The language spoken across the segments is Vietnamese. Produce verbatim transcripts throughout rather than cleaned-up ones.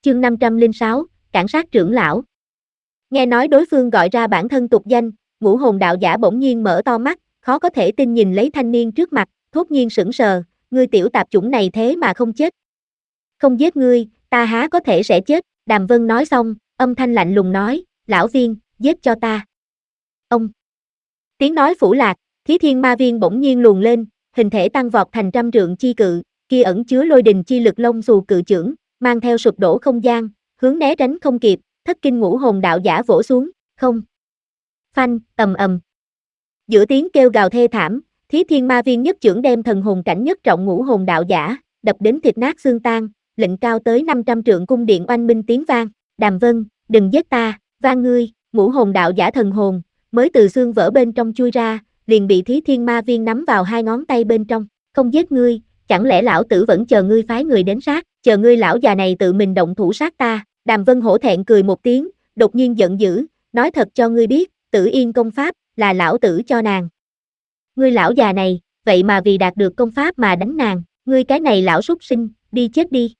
Chương năm trăm lẻ sáu, Cản sát trưởng lão. Nghe nói đối phương gọi ra bản thân tục danh, Ngũ Hồn đạo giả bỗng nhiên mở to mắt, khó có thể tin nhìn lấy thanh niên trước mặt, thốt nhiên sững sờ, ngươi tiểu tạp chủng này thế mà không chết. Không giết ngươi, ta há có thể sẽ chết, Đàm Vân nói xong, âm thanh lạnh lùng nói, lão viên, giết cho ta. Ông. Tiếng nói phủ lạc, Thí Thiên Ma Viên bỗng nhiên luồn lên, hình thể tăng vọt thành trăm trượng chi cự, kia ẩn chứa lôi đình chi lực lông xù cự chưởng, mang theo sụp đổ không gian, hướng né tránh không kịp, thất kinh Ngũ Hồn đạo giả vỗ xuống, không. Phanh, ầm ầm. Giữa tiếng kêu gào thê thảm, Thí Thiên Ma Viên nhất chưởng đem thần hồn cảnh nhất trọng Ngũ Hồn đạo giả, đập đến thịt nát xương tan, lệnh cao tới năm trăm trượng cung điện oanh minh tiếng vang, Đàm Vân, đừng giết ta, van ngươi, Ngũ Hồn đạo giả thần hồn, mới từ xương vỡ bên trong chui ra, liền bị Thí Thiên Ma Viên nắm vào hai ngón tay bên trong, không giết ngươi, chẳng lẽ lão tử vẫn chờ ngươi phái người đến sát, chờ ngươi lão già này tự mình động thủ sát ta, Đàm Vân hổ thẹn cười một tiếng, đột nhiên giận dữ, nói thật cho ngươi biết, Tử Yên công pháp, là lão tử cho nàng. Ngươi lão già này, vậy mà vì đạt được công pháp mà đánh nàng, ngươi cái này lão súc sinh, đi chết đi.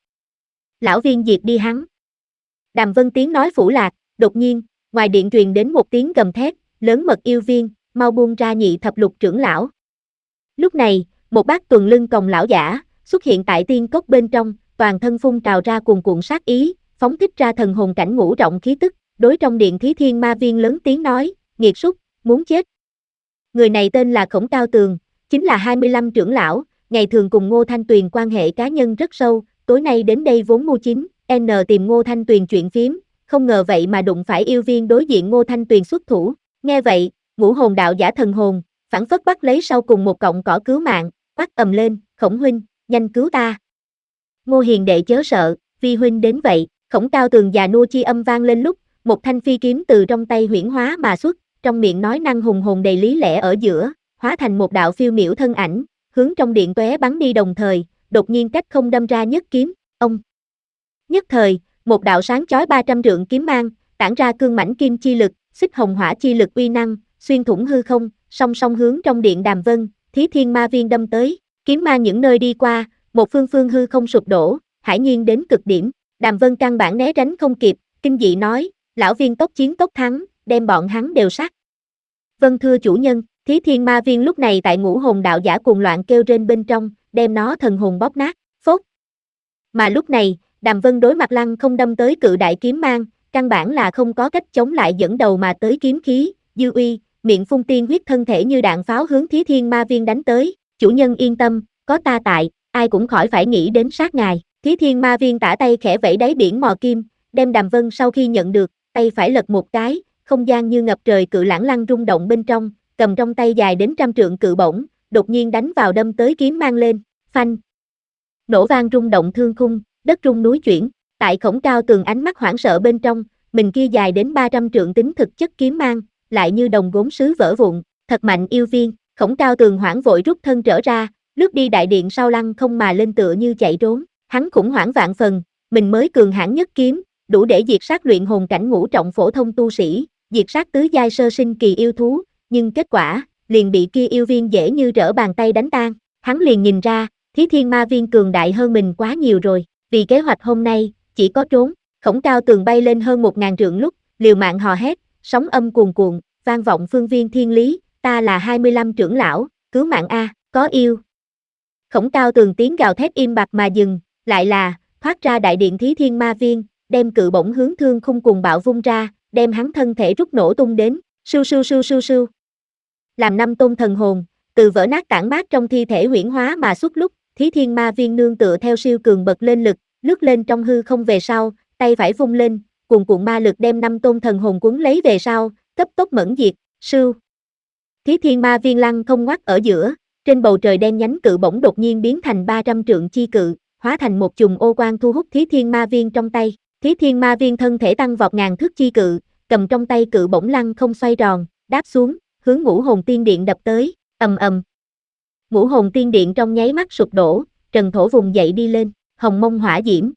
Lão viên diệt đi hắn. Đàm Vân tiếng nói phủ lạc, đột nhiên, ngoài điện truyền đến một tiếng gầm thét, lớn mật yêu viên, mau buông ra nhị thập lục trưởng lão. Lúc này, một bác tuần lưng còng lão giả, xuất hiện tại tiên cốc bên trong, toàn thân phun trào ra cuồn cuộn sát ý, phóng thích ra thần hồn cảnh ngũ trọng khí tức, đối trong điện Thí Thiên Ma Viên lớn tiếng nói, nghiệt súc, muốn chết. Người này tên là Khổng Cao Tường, chính là hai mươi lăm trưởng lão, ngày thường cùng Ngô Thanh Tuyền quan hệ cá nhân rất sâu, tối nay đến đây vốn mưu chính, N tìm Ngô Thanh Tuyền chuyện phiếm, không ngờ vậy mà đụng phải yêu viên đối diện Ngô Thanh Tuyền xuất thủ, nghe vậy, Ngũ Hồn đạo giả thần hồn, phản phất bắt lấy sau cùng một cọng cỏ cứu mạng, quát ầm lên, Khổng huynh, nhanh cứu ta. Ngô hiền đệ chớ sợ, vi huynh đến vậy, Khổng Cao Tường già nua chi âm vang lên lúc, một thanh phi kiếm từ trong tay huyễn hóa mà xuất, trong miệng nói năng hùng hồn đầy lý lẽ ở giữa, hóa thành một đạo phiêu miểu thân ảnh, hướng trong điện tóe bắn đi đồng thời, đột nhiên cách không đâm ra nhất kiếm, ông. Nhất thời, một đạo sáng chói ba trăm trượng kiếm mang, tản ra cương mãnh kim chi lực, xích hồng hỏa chi lực uy năng, xuyên thủng hư không, song song hướng trong điện Đàm Vân, Thí Thiên Ma Viên đâm tới, kiếm mang những nơi đi qua, một phương phương hư không sụp đổ, hải nhiên đến cực điểm, Đàm Vân căn bản né tránh không kịp, kinh dị nói, lão viên tốc chiến tốc thắng, đem bọn hắn đều sát. Vâng thưa chủ nhân, Thí Thiên Ma Viên lúc này tại Ngũ Hồn đạo giả cuồng loạn kêu trên bên trong, đem nó thần hồn bóp nát, phốt. Mà lúc này, Đàm Vân đối mặt lăng không đâm tới cự đại kiếm mang, căn bản là không có cách chống lại dẫn đầu mà tới kiếm khí, dư uy, miệng phun tiên huyết thân thể như đạn pháo hướng Thí Thiên Ma Viên đánh tới, chủ nhân yên tâm, có ta tại, ai cũng khỏi phải nghĩ đến sát ngài, Thí Thiên Ma Viên tả tay khẽ vẫy đáy biển mò kim, đem Đàm Vân sau khi nhận được, tay phải lật một cái, không gian như ngập trời cự lãng lăng rung động bên trong, cầm trong tay dài đến trăm trượng cự bổng, đột nhiên đánh vào đâm tới kiếm mang lên, phanh. Nổ vang rung động thương khung, đất rung núi chuyển, tại Khổng Cao Tường ánh mắt hoảng sợ bên trong, mình kia dài đến ba trăm trượng tính thực chất kiếm mang, lại như đồng gốm sứ vỡ vụn, thật mạnh yêu viên, Khổng Cao Tường hoảng vội rút thân trở ra, lướt đi đại điện sau lăng không mà lên tựa như chạy trốn, hắn khủng hoảng vạn phần, mình mới cường hãn nhất kiếm, đủ để diệt sát luyện hồn cảnh ngũ trọng phổ thông tu sĩ, diệt sát tứ giai sơ sinh kỳ yêu thú, nhưng kết quả, liền bị kia yêu viên dễ như trở bàn tay đánh tan, hắn liền nhìn ra, Thí Thiên Ma Viên cường đại hơn mình quá nhiều rồi, vì kế hoạch hôm nay, chỉ có trốn, Khổng Cao Tường bay lên hơn một ngàn trượng lúc, liều mạng hò hét, sóng âm cuồn cuộn, vang vọng phương viên thiên lý, ta là hai mươi lăm trưởng lão, cứu mạng a, có yêu. Khổng Cao Tường tiếng gào thét im bặt mà dừng, lại là, thoát ra đại điện Thí Thiên Ma Viên, đem cự bổng hướng thương khung cùng bạo vung ra, đem hắn thân thể rút nổ tung đến, sưu sưu sưu sưu sưu. Làm năm tôn thần hồn, từ vỡ nát tản mát trong thi thể huyễn hóa mà xuất lúc, Thí Thiên Ma Viên nương tựa theo siêu cường bật lên lực, lướt lên trong hư không về sau, tay phải vung lên, cuồn cuộn ma lực đem năm tôn thần hồn cuốn lấy về sau, cấp tốc mẫn diệt, sưu. Thí Thiên Ma Viên lăng không ngoắt ở giữa, trên bầu trời đen nhánh cự bổng đột nhiên biến thành ba trăm trượng chi cự, hóa thành một chùm ô quang thu hút Thí Thiên Ma Viên trong tay. Thí Thiên Ma Viên thân thể tăng vọt ngàn thước chi cự, cầm trong tay cự bổng lăng không xoay tròn, đáp xuống, hướng Ngũ Hồn Tiên Điện đập tới, ầm ầm. Ngũ Hồn Tiên Điện trong nháy mắt sụp đổ, trần thổ vùng dậy đi lên, hồng mông hỏa diễm.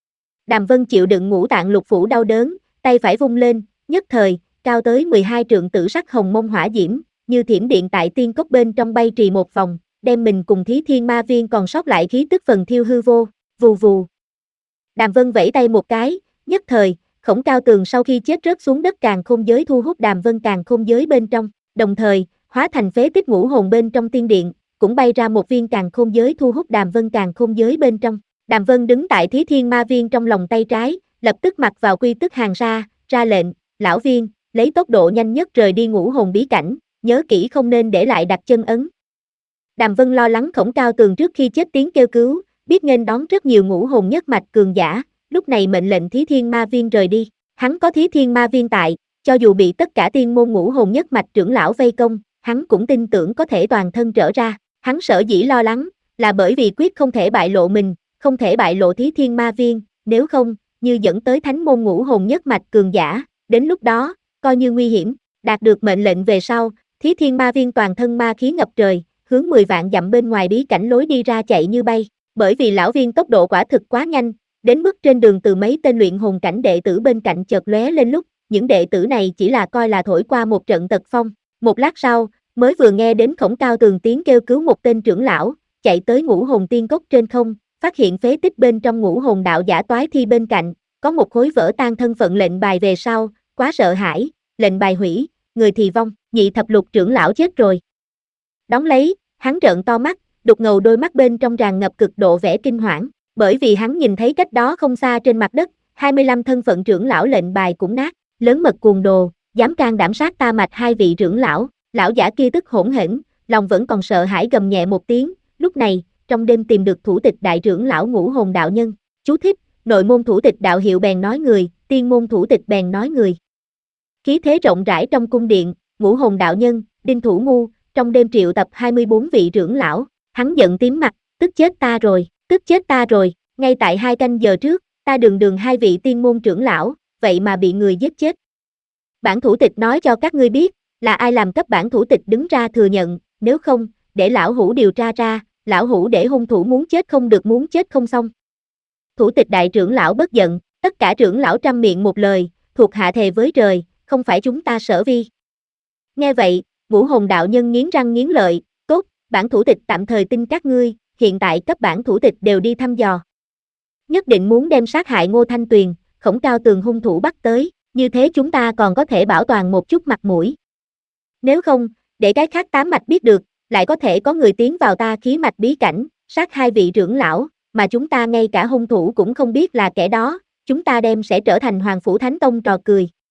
Đàm Vân chịu đựng ngũ tạng lục phủ đau đớn, tay phải vung lên, nhất thời, cao tới mười hai trượng tử sắc hồng mông hỏa diễm, như thiểm điện tại tiên cốc bên trong bay trì một vòng, đem mình cùng Thí Thiên Ma Viên còn sót lại khí tức phần thiêu hư vô, vù vù. Đàm Vân vẫy tay một cái, nhất thời, Khổng Cao Tường sau khi chết rớt xuống đất càn khôn giới thu hút Đàm Vân càn khôn giới bên trong, đồng thời, hóa thành phế tích ngũ hồn bên trong tiên điện, cũng bay ra một viên càn khôn giới thu hút Đàm Vân càn khôn giới bên trong. Đàm Vân đứng tại Thí Thiên Ma Viên trong lòng tay trái, lập tức mặc vào quy tức hàng ra, ra lệnh, lão viên, lấy tốc độ nhanh nhất rời đi ngũ hồn bí cảnh, nhớ kỹ không nên để lại đặt chân ấn. Đàm Vân lo lắng Khổng Cao Tường trước khi chết tiếng kêu cứu, biết nghênh đón rất nhiều ngũ hồn nhất mạch cường giả, lúc này mệnh lệnh Thí Thiên Ma Viên rời đi. Hắn có Thí Thiên Ma Viên tại, cho dù bị tất cả tiên môn ngũ hồn nhất mạch trưởng lão vây công, hắn cũng tin tưởng có thể toàn thân trở ra. Hắn sở dĩ lo lắng, là bởi vì quyết không thể bại lộ mình, không thể bại lộ Thí Thiên Ma Viên, nếu không, như dẫn tới thánh môn ngũ hồn nhất mạch cường giả, đến lúc đó, coi như nguy hiểm. Đạt được mệnh lệnh về sau, Thí Thiên Ma Viên toàn thân ma khí ngập trời, hướng mười vạn dặm bên ngoài bí cảnh lối đi ra chạy như bay, bởi vì lão viên tốc độ quả thực quá nhanh, đến mức trên đường từ mấy tên luyện hồn cảnh đệ tử bên cạnh chợt lóe lên lúc, những đệ tử này chỉ là coi là thổi qua một trận tật phong. Một lát sau, mới vừa nghe đến Khổng Cao Tường tiếng kêu cứu một tên trưởng lão, chạy tới ngũ hồn tiên cốc trên không, phát hiện phế tích bên trong ngũ hồn đạo giả toái thi bên cạnh, có một khối vỡ tan thân phận lệnh bài về sau, quá sợ hãi, lệnh bài hủy, người thì vong, nhị thập lục trưởng lão chết rồi. Đón lấy, hắn trợn to mắt, đục ngầu đôi mắt bên trong tràn ngập cực độ vẻ kinh hoảng, bởi vì hắn nhìn thấy cách đó không xa trên mặt đất, hai mươi lăm thân phận trưởng lão lệnh bài cũng nát, lớn mật cuồng đồ, dám can đảm sát ta mạch hai vị trưởng lão, lão giả kia tức hỗn hển, lòng vẫn còn sợ hãi gầm nhẹ một tiếng, lúc này, trong đêm tìm được thủ tịch đại trưởng lão ngũ hồn đạo nhân, chú thích, nội môn thủ tịch đạo hiệu bèn nói người, tiên môn thủ tịch bèn nói người. Khí thế rộng rãi trong cung điện, ngũ hồn đạo nhân, Đinh Thủ Ngu, trong đêm triệu tập hai mươi bốn vị trưởng lão, hắn giận tím mặt, tức chết ta rồi, tức chết ta rồi, ngay tại hai canh giờ trước, ta đường đường hai vị tiên môn trưởng lão, vậy mà bị người giết chết. Bản thủ tịch nói cho các ngươi biết, là ai làm cấp bản thủ tịch đứng ra thừa nhận, nếu không, để lão hủ điều tra ra, lão hủ để hung thủ muốn chết không được muốn chết không xong. Thủ tịch đại trưởng lão bất giận, tất cả trưởng lão trăm miệng một lời, thuộc hạ thề với trời, không phải chúng ta Sở Vi. Nghe vậy, ngũ hồn đạo nhân nghiến răng nghiến lợi, tốt, bản thủ tịch tạm thời tin các ngươi, hiện tại cấp bản thủ tịch đều đi thăm dò. Nhất định muốn đem sát hại Ngô Thanh Tuyền, Khổng Cao Tường hung thủ bắt tới, như thế chúng ta còn có thể bảo toàn một chút mặt mũi. Nếu không, để cái khác tám mạch biết được, lại có thể có người tiến vào ta khí mạch bí cảnh, sát hai vị trưởng lão, mà chúng ta ngay cả hung thủ cũng không biết là kẻ đó, chúng ta đem sẽ trở thành Hoàng Phủ Thánh Tông trò cười.